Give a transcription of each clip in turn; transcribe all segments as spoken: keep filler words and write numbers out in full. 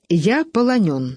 Я полонен.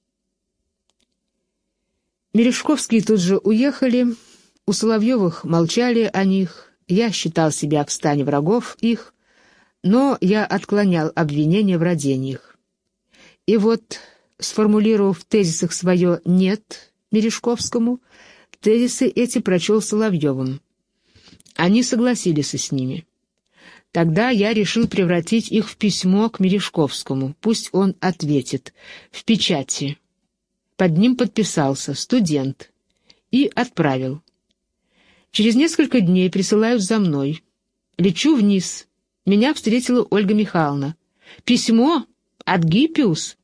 Мережковские тут же уехали, у Соловьевых молчали о них, я считал себя в стане врагов их, но я отклонял обвинения в родениях. И вот, сформулировав в тезисах свое «нет» Мережковскому, тезисы эти прочел Соловьевым. Они согласились с ними. Тогда я решил превратить их в письмо к Мережковскому, пусть он ответит, в печати. Под ним подписался «Студент» и отправил. Через несколько дней присылают за мной. Лечу вниз. Меня встретила Ольга Михайловна. «Письмо от Гиппиус».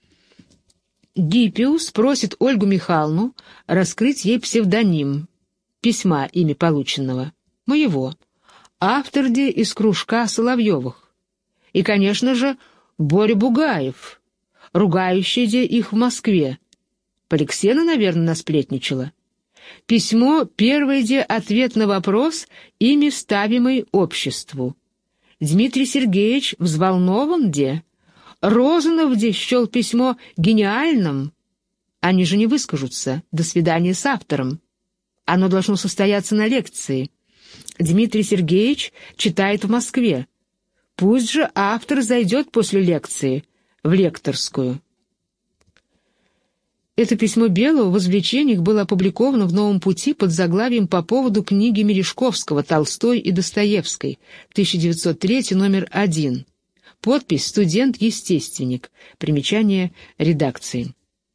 Гиппиус просит Ольгу Михайловну раскрыть ей псевдоним письма ими полученного, моего, автор де из кружка Соловьевых. И, конечно же, Боря Бугаев, ругающий де их в Москве. Поликсена, наверное, насплетничала. Письмо — первый де ответ на вопрос, ими ставимый обществу. Дмитрий Сергеевич взволнован де. Розанов де счел письмо гениальным. Они же не выскажутся. До свидания с автором. Оно должно состояться на лекции. Дмитрий Сергеевич читает в Москве. Пусть же автор зайдет после лекции в лекторскую. Это письмо Белого в «Извлечениях» было опубликовано в «Новом пути» под заглавием по поводу книги Мережковского «Толстой и Достоевской», тысяча девятьсот третий, номер один. Подпись «Студент-естественник». Примечание редакции.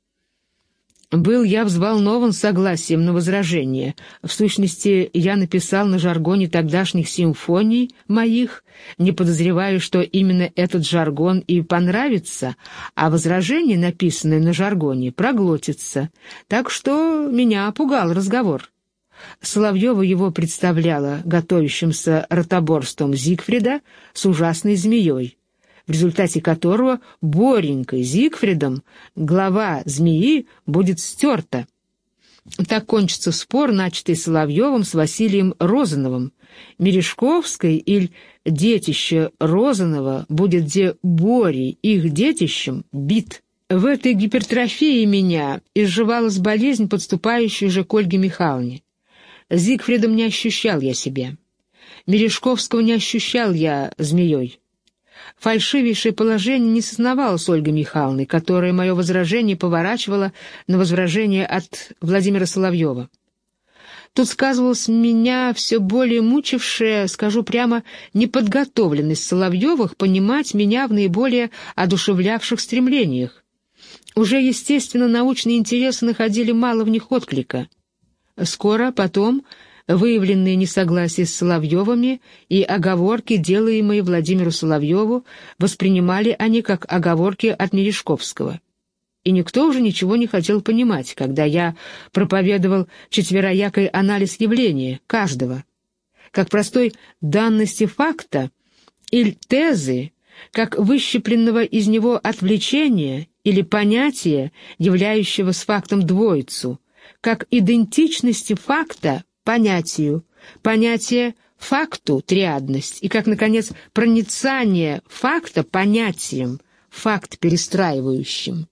Был я взволнован согласием на возражение. В сущности, я написал на жаргоне тогдашних симфоний моих, не подозревая, что именно этот жаргон и понравится, а возражение, написанное на жаргоне, проглотится. Так что меня пугал разговор. Соловьева его представляла готовящимся ротоборством Зигфрида с ужасной змеей, в результате которого Боренькой Зигфридом глава змеи будет стерта. Так кончится спор, начатый Соловьевым с Василием Розановым. Мережковской или детище Розанова будет де Борей, их детищем, бит. В этой гипертрофии меня изживалась болезнь, подступающая уже к Ольге Михайловне. Зигфридом не ощущал я себя. Мережковского не ощущал я змеей. Фальшивейшее положение не сознавалось Ольгой Михайловной, которая мое возражение поворачивала на возражение от Владимира Соловьева. Тут сказывалась меня все более мучившая, скажу прямо, неподготовленность Соловьевых понимать меня в наиболее одушевлявших стремлениях. Уже, естественно, научные интересы находили мало в них отклика. Скоро потом выявленные несогласия с Соловьевыми и оговорки, делаемые Владимиру Соловьеву, воспринимали они как оговорки от Мережковского. И никто уже ничего не хотел понимать, когда я проповедовал четвероякий анализ явления, каждого, как простой данности факта или тезы, как выщепленного из него отвлечения или понятия, являющего с фактом двоицу, как идентичности факта понятию, понятие факту — триадность, и как, наконец, проницание факта понятием, факт перестраивающим.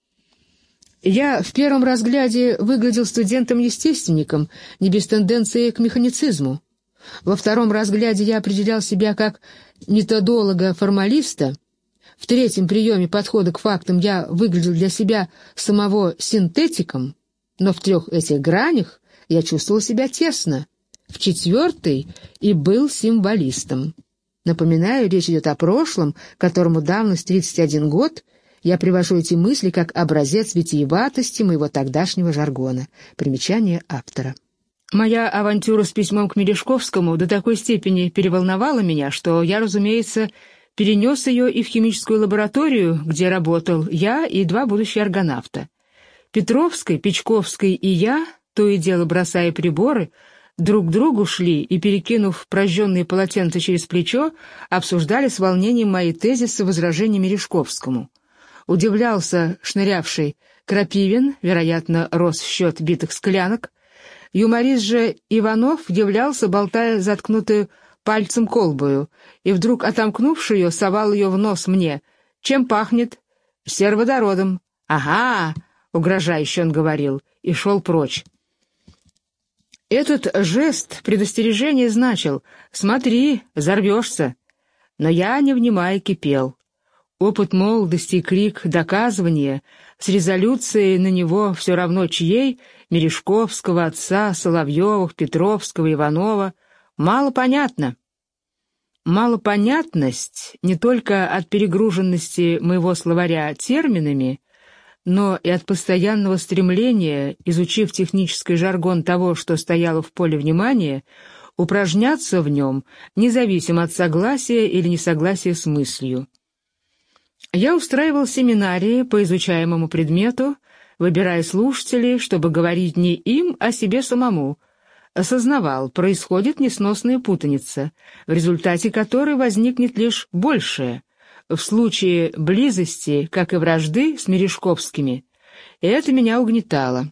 Я в первом разгляде выглядел студентом-естественником, не без тенденции к механицизму. Во втором разгляде я определял себя как методолога-формалиста. В третьем приеме подхода к фактам я выглядел для себя самого синтетиком, но в трех этих гранях я чувствовал себя тесно. В четвертой и был символистом. Напоминаю, речь идет о прошлом, которому давность тридцать один год. Я привожу эти мысли как образец витиеватости моего тогдашнего жаргона. Примечание автора. Моя авантюра с письмом к Мережковскому до такой степени переволновала меня, что я, разумеется, перенес ее и в химическую лабораторию, где работал я и два будущих аргонавта. Петровской, Печковской и я, то и дело бросая приборы, друг к другу шли и, перекинув прожженные полотенца через плечо, обсуждали с волнением мои тезисы возражения Мережковскому. Удивлялся шнырявший Крапивин, вероятно, рос в счет битых склянок. Юморист же Иванов удивлялся, болтая заткнутую пальцем колбою, и вдруг, отомкнувши ее, совал ее в нос мне. «Чем пахнет?» сероводородом. Ага, угрожающе он говорил, и шел прочь. Этот жест предостережения значил: «Смотри, взорвешься». Но я, не внимая, кипел. Опыт молодости и крик доказывания с резолюцией на него все равно чьей, Мережковского, отца, Соловьевых, Петровского, Иванова, мало понятно. Малопонятность не только от перегруженности моего словаря терминами, но и от постоянного стремления, изучив технический жаргон того, что стояло в поле внимания, упражняться в нем, независимо от согласия или несогласия с мыслью. Я устраивал семинарии по изучаемому предмету, выбирая слушателей, чтобы говорить не им, а себе самому. Осознавал, происходит несносная путаница, в результате которой возникнет лишь большее. В случае близости, как и вражды с Мережковскими, это меня угнетало.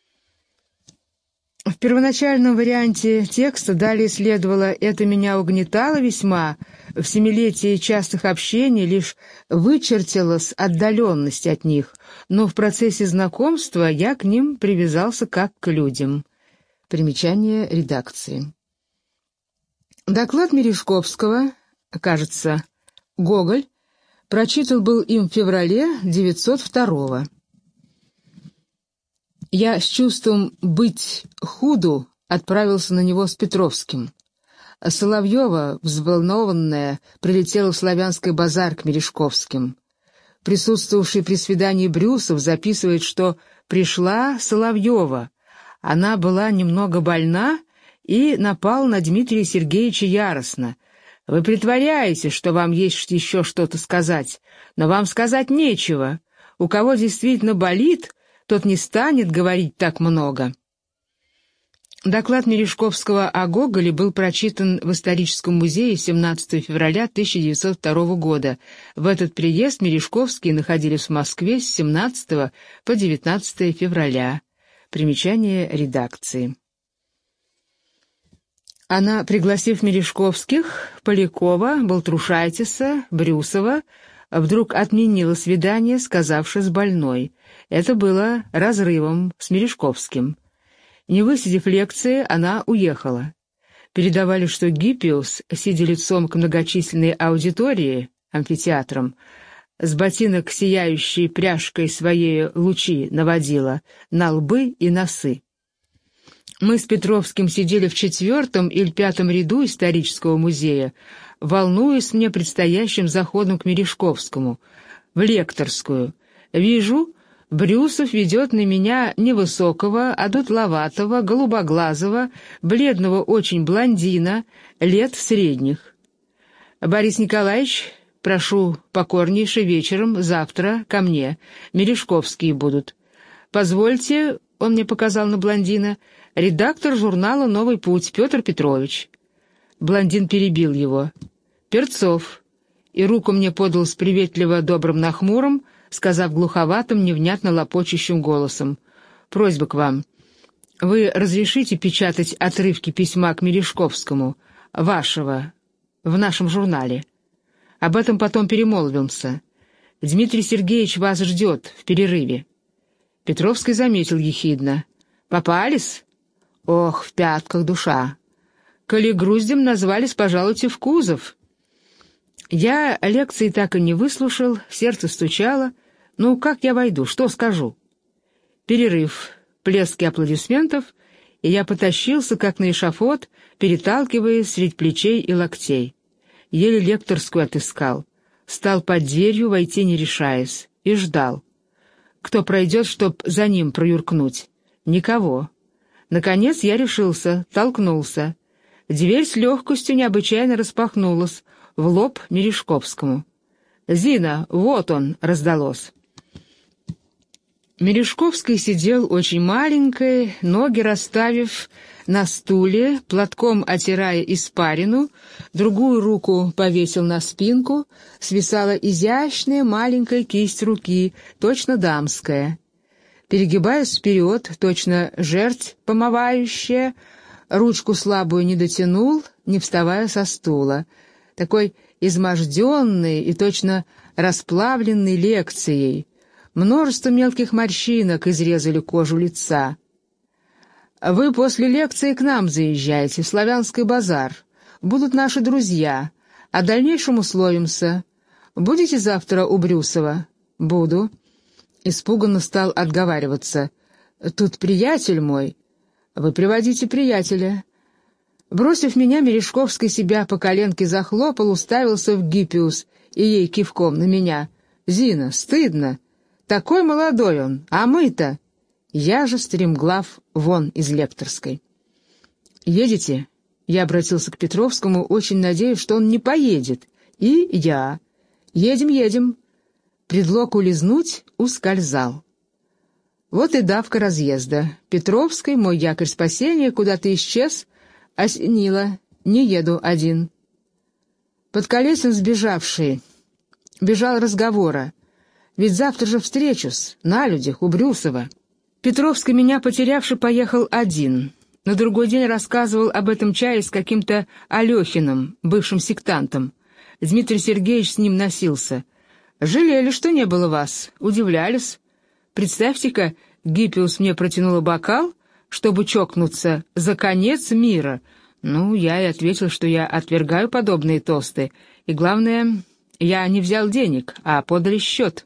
В первоначальном варианте текста далее следовало «это меня угнетало весьма», в семилетии частых общений лишь вычертилась отдаленность от них, но в процессе знакомства я к ним привязался как к людям. Примечание редакции. Доклад Мережковского, кажется, Гоголь, прочитан был им в феврале девятьсот второго. Я с чувством «быть худу» отправился на него с Петровским. Соловьева, взволнованная, прилетела в Славянский базар к Мережковским. Присутствовавший при свидании Брюсов записывает, что пришла Соловьева. Она была немного больна и напала на Дмитрия Сергеевича яростно. «Вы притворяетесь, что вам есть еще что-то сказать, но вам сказать нечего. У кого действительно болит, тот не станет говорить так много». Доклад Мережковского о Гоголе был прочитан в Историческом музее семнадцатого февраля тысяча девятьсот второго года. В этот приезд Мережковские находились в Москве с семнадцатого по девятнадцатое февраля. Примечание редакции. Она, пригласив Мережковских, Полякова, Балтрушайтиса, Брюсова, вдруг отменила свидание, сказавши с больной. Это было разрывом с Мережковским. Не высидев лекции, она уехала. Передавали, что Гиппиус, сидя лицом к многочисленной аудитории, амфитеатром, с ботинок сияющей пряжкой своей лучи наводила на лбы и носы. Мы с Петровским сидели в четвертом или пятом ряду исторического музея, волнуясь мне предстоящим заходом к Мережковскому, в лекторскую. Вижу, Брюсов ведет на меня невысокого, одутловатого, голубоглазого, бледного очень блондина, лет средних. «Борис Николаевич, прошу покорнейше вечером, завтра ко мне, Мережковские будут. Позвольте», — он мне показал на блондина, — «редактор журнала «Новый путь» Петр Петрович». Блондин перебил его. «Перцов», и руку мне подал с приветливо добрым нахмуром, сказав глуховатым, невнятно лопочущим голосом: «Просьба к вам. Вы разрешите печатать отрывки письма к Мережковскому, вашего, в нашем журнале? Об этом потом перемолвимся. Дмитрий Сергеевич вас ждет в перерыве». Петровский заметил ехидно: «Попались? Ох, в пятках душа. Коли груздем назвались, пожалуйте в кузов». Я лекции так и не выслушал, сердце стучало. Ну, как я войду, что скажу? Перерыв, плески аплодисментов, и я потащился, как на эшафот, переталкиваясь средь плечей и локтей. Еле лекторскую отыскал. Стал под дверью, войти не решаясь, и ждал. Кто пройдет, чтоб за ним проюркнуть? Никого. Наконец я решился, толкнулся. Дверь с легкостью необычайно распахнулась, в лоб Мережковскому. «Зина, вот он!» — раздалось. Мережковский сидел очень маленькой, ноги расставив на стуле, платком отирая испарину, другую руку повесил на спинку, свисала изящная маленькая кисть руки, точно дамская. Перегибаясь вперед, точно жерть помывающая, ручку слабую не дотянул, не вставая со стула. Такой изможденный и точно расплавленный лекцией, Множество мелких морщинок изрезали кожу лица. «Вы после лекции к нам заезжаете, в Славянский базар. Будут наши друзья. О дальнейшем условимся. Будете завтра у Брюсова?» «Буду». Испуганно стал отговариваться. «Тут приятель мой». «Вы приводите приятеля». Бросив меня, Мережковский себя по коленке захлопал, уставился в Гиппиус и ей кивком на меня. «Зина, стыдно. Такой молодой он, а мы-то...» Я же стремглав вон из лекторской. «Едете?» Я обратился к Петровскому, очень надеясь, что он не поедет. И я. «Едем, едем». Предлог улизнуть ускользал. Вот и давка разъезда. Петровской, мой якорь спасения, куда-то исчез, осенило. Не еду один. Подколесин сбежавший. Бежал разговора. Ведь завтра же встречусь, на людях, у Брюсова. Петровский, меня потерявший, поехал один. На другой день рассказывал об этом чае с каким-то Алехиным, бывшим сектантом. Дмитрий Сергеевич с ним носился. Жалели, что не было вас, удивлялись. Представьте-ка, Гиппиус мне протянула бокал, чтобы чокнуться за конец мира. Ну, я и ответил, что я отвергаю подобные тосты. И главное, я не взял денег, а подали счет.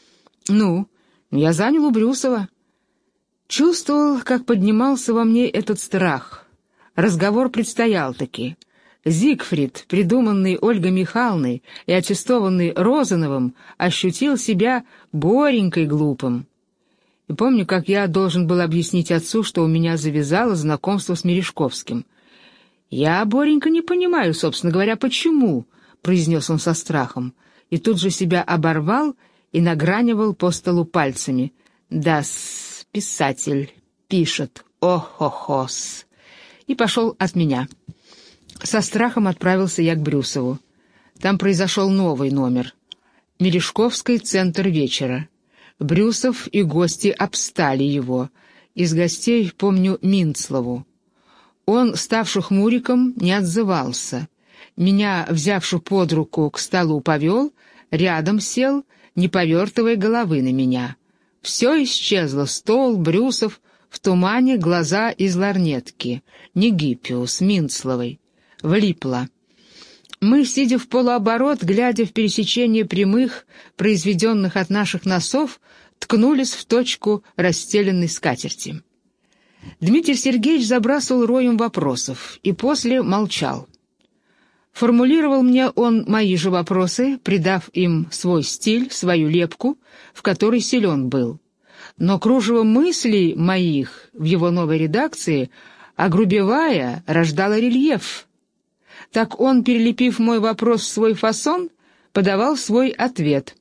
Ну, я занял у Брюсова. Чувствовал, как поднимался во мне этот страх. Разговор предстоял-таки. Зигфрид, придуманный Ольгой Михайловной и аттестованный Розановым, ощутил себя Боренькой глупым. И помню, как я должен был объяснить отцу, что у меня завязало знакомство с Мережковским. «Я, Боренька, не понимаю, собственно говоря, почему», — произнес он со страхом, и тут же себя оборвал и награнивал по столу пальцами. «Да-с, писатель, пишет, ох-хо-хос», и пошел от меня. Со страхом отправился я к Брюсову. Там произошел новый номер. Мережковский, центр вечера. Брюсов и гости обстали его. Из гостей помню Минцлову. Он, ставший хмуриком, не отзывался. Меня, взявши под руку, к столу повел, рядом сел, не повертывая головы на меня. Все исчезло: стол, Брюсов, в тумане глаза из ларнетки. Не Гиппиус, Минцловой. Влипло. Мы, сидя в полуоборот, глядя в пересечение прямых, произведенных от наших носов, ткнулись в точку расстеленной скатерти. Дмитрий Сергеевич забрасывал роем вопросов и после молчал. Формулировал мне он мои же вопросы, придав им свой стиль, свою лепку, в которой силен был. Но кружево мыслей моих в его новой редакции, огрубевая, рождало рельеф. Так он, перелепив мой вопрос в свой фасон, подавал свой ответ.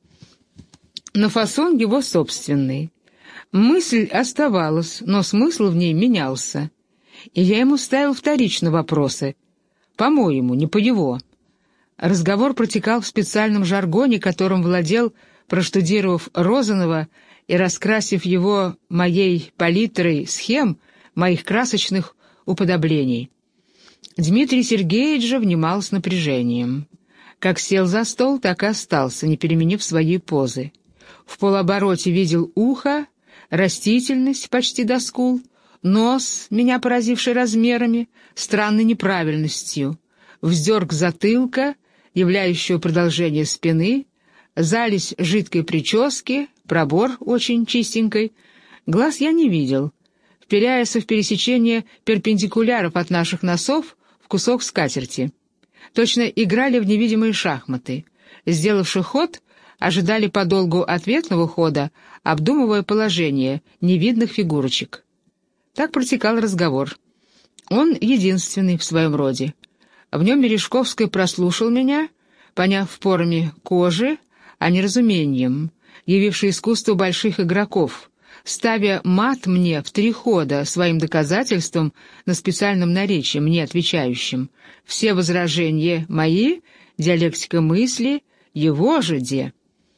Но фасон его собственный. Мысль оставалась, но смысл в ней менялся. И я ему ставил вторично вопросы. По-моему, не по его. Разговор протекал в специальном жаргоне, которым владел, проштудировав Розанова и раскрасив его моей палитрой схем, моих красочных уподоблений. Дмитрий Сергеевич же внимал с напряжением. Как сел за стол, так и остался, не переменив своей позы. В полобороте видел ухо, растительность почти до скул, нос, меня поразивший размерами, странной неправильностью, вздерг затылка, являющего продолжение спины, залезь жидкой прически, пробор очень чистенькой. Глаз я не видел. Вперяясь в пересечение перпендикуляров от наших носов в кусок скатерти. Точно играли в невидимые шахматы. Сделавши ход, ожидали подолгу ответного хода, обдумывая положение невидных фигурочек. Так протекал разговор. Он единственный в своем роде. В нем Мережковский прослушал меня, поняв порами кожи, а не разумением, явивший искусство больших игроков, ставя мат мне в три хода своим доказательством на специальном наречии, мне отвечающим. Все возражения мои, диалектика мысли, его же де.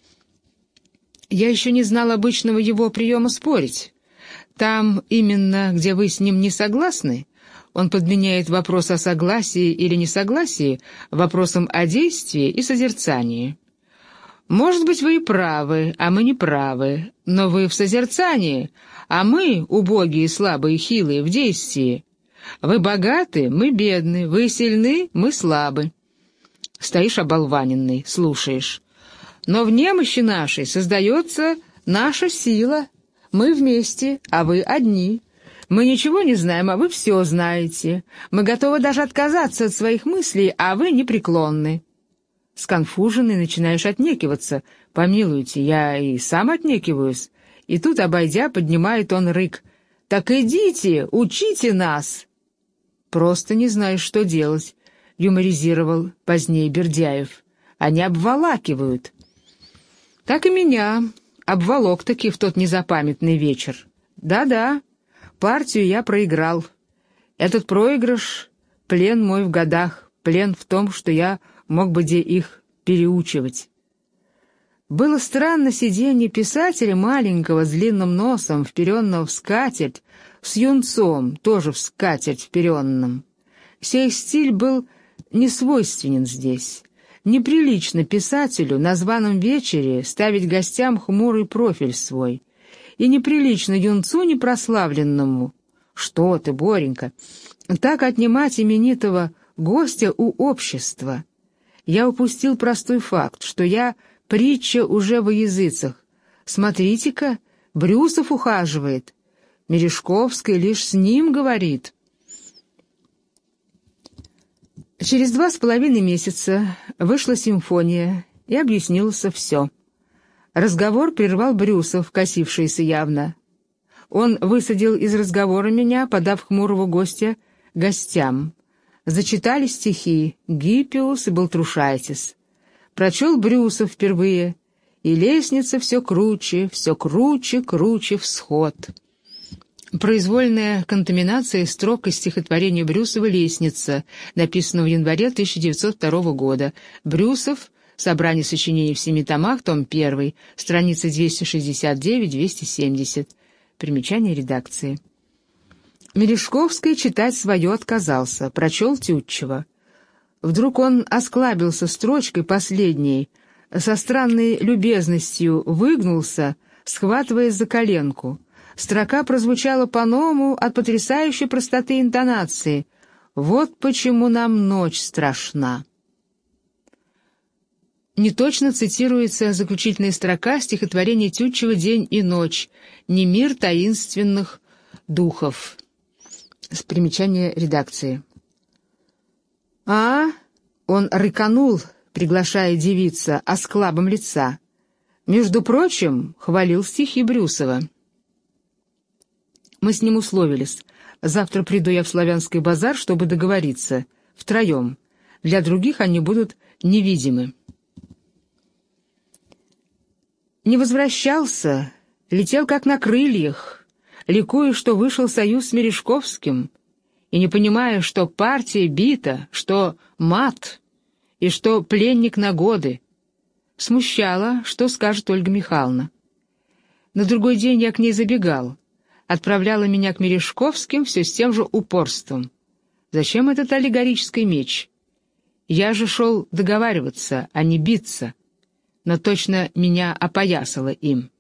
Я еще не знал обычного его приема спорить. Там, именно где вы с ним не согласны, он подменяет вопрос о согласии или несогласии вопросом о действии и созерцании. Может быть, вы и правы, а мы не правы, но вы в созерцании, а мы, убогие, слабые, хилые, в действии. Вы богаты, мы бедны, вы сильны, мы слабы. Стоишь оболваненный, слушаешь. Но в немощи нашей создается наша сила. Мы вместе, а вы одни. Мы ничего не знаем, а вы все знаете. Мы готовы даже отказаться от своих мыслей, а вы непреклонны. Сконфуженный начинаешь отнекиваться. Помилуйте, я и сам отнекиваюсь. И тут, обойдя, поднимает он рык. «Так идите, учите нас!» «Просто не знаешь, что делать», — юморизировал позднее Бердяев. «Они обволакивают». Так и меня обволок-таки в тот незапамятный вечер. Да-да, партию я проиграл. Этот проигрыш — плен мой в годах, плен в том, что я мог бы где их переучивать. Было странно сиденье писателя маленького с длинным носом, вперенного в скатерть, с юнцом, тоже в скатерть вперенном. Сей стиль был несвойственен здесь. Неприлично писателю на званом вечере ставить гостям хмурый профиль свой. И неприлично юнцу непрославленному. Что ты, Боренька, так отнимать именитого гостя у общества? Я упустил простой факт, что я притча уже во языцах. Смотрите-ка, Брюсов ухаживает. Мережковский лишь с ним говорит. Через два с половиной месяца вышла симфония, и объяснилось все. Разговор прервал Брюсов, косившийся явно. Он высадил из разговора меня, подав хмурого гостя гостям. Зачитали стихи Гиппиус и Балтрушайтис. Прочел Брюсов впервые, и лестница все круче, все круче, круче всход. Произвольная контаминация строк из стихотворения Брюсова «Лестница», написанного в январе тысяча девятьсот второго года. Брюсов, собрание сочинений в семи томах, том первый, страницы двести шестьдесят девять — двести семьдесят. Примечание редакции. Мережковский читать свое отказался, прочел Тютчева. Вдруг он осклабился строчкой последней, со странной любезностью выгнулся, схватываясь за коленку. Строка прозвучала по-новому от потрясающей простоты интонации. «Вот почему нам ночь страшна». Неточно цитируется заключительная строка стихотворения Тютчева «День и ночь», «Не мир таинственных духов». С примечания редакции. «А?» — он рыканул, приглашая девица, осклабом лица. Между прочим, хвалил стихи Брюсова. Мы с ним условились. Завтра приду я в Славянский базар, чтобы договориться. Втроем. Для других они будут невидимы. Не возвращался, летел как на крыльях, ликуя, что вышел союз с Мережковским, и не понимая, что партия бита, что мат, и что пленник на годы. Смущало, что скажет Ольга Михайловна. На другой день я к ней забегал. Отправляла меня к Мережковским все с тем же упорством. Зачем этот аллегорический меч? Я же шел договариваться, а не биться, но точно меня опоясало им.